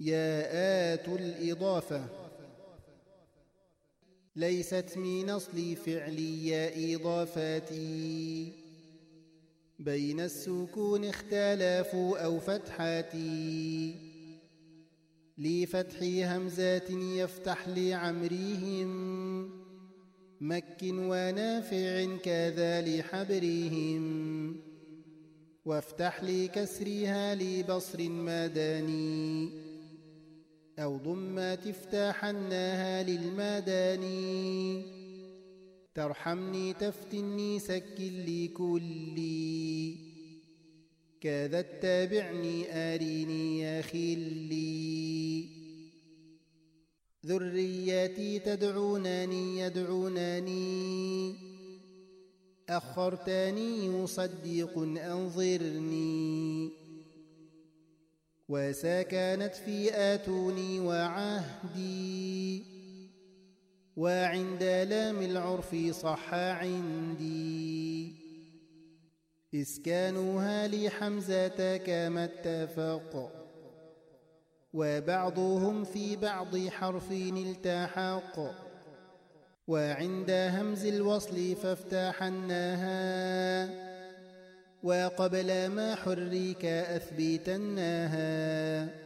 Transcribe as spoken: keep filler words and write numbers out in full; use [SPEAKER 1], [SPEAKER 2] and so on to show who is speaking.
[SPEAKER 1] ياءات الإضافة ليست من أصل فعلي ياء إضافاتي، بين السكون اختلافوا أو فتحاتي، لفتح همزات يفتح لعمرهم، مك ونافع كذا لحبرهم، وافتح لكسرها لبصر مداني، أو ضم تفتحناها للمداني، ترحمني تفتني سك لكلي، كذا اتبعني آريني يا خلي، ذرياتي تدعونني يدعونني، أخرتني يصدق أنظرني، وسكنت في آتوني وعهدي، وعند لام العرف صح عندي، إسكانها لحمزة كما اتفق، وبعضهم في بعض حرف التحق، وعند همز الوصل فافتحناها، وقبل ما حرك أثبتناها.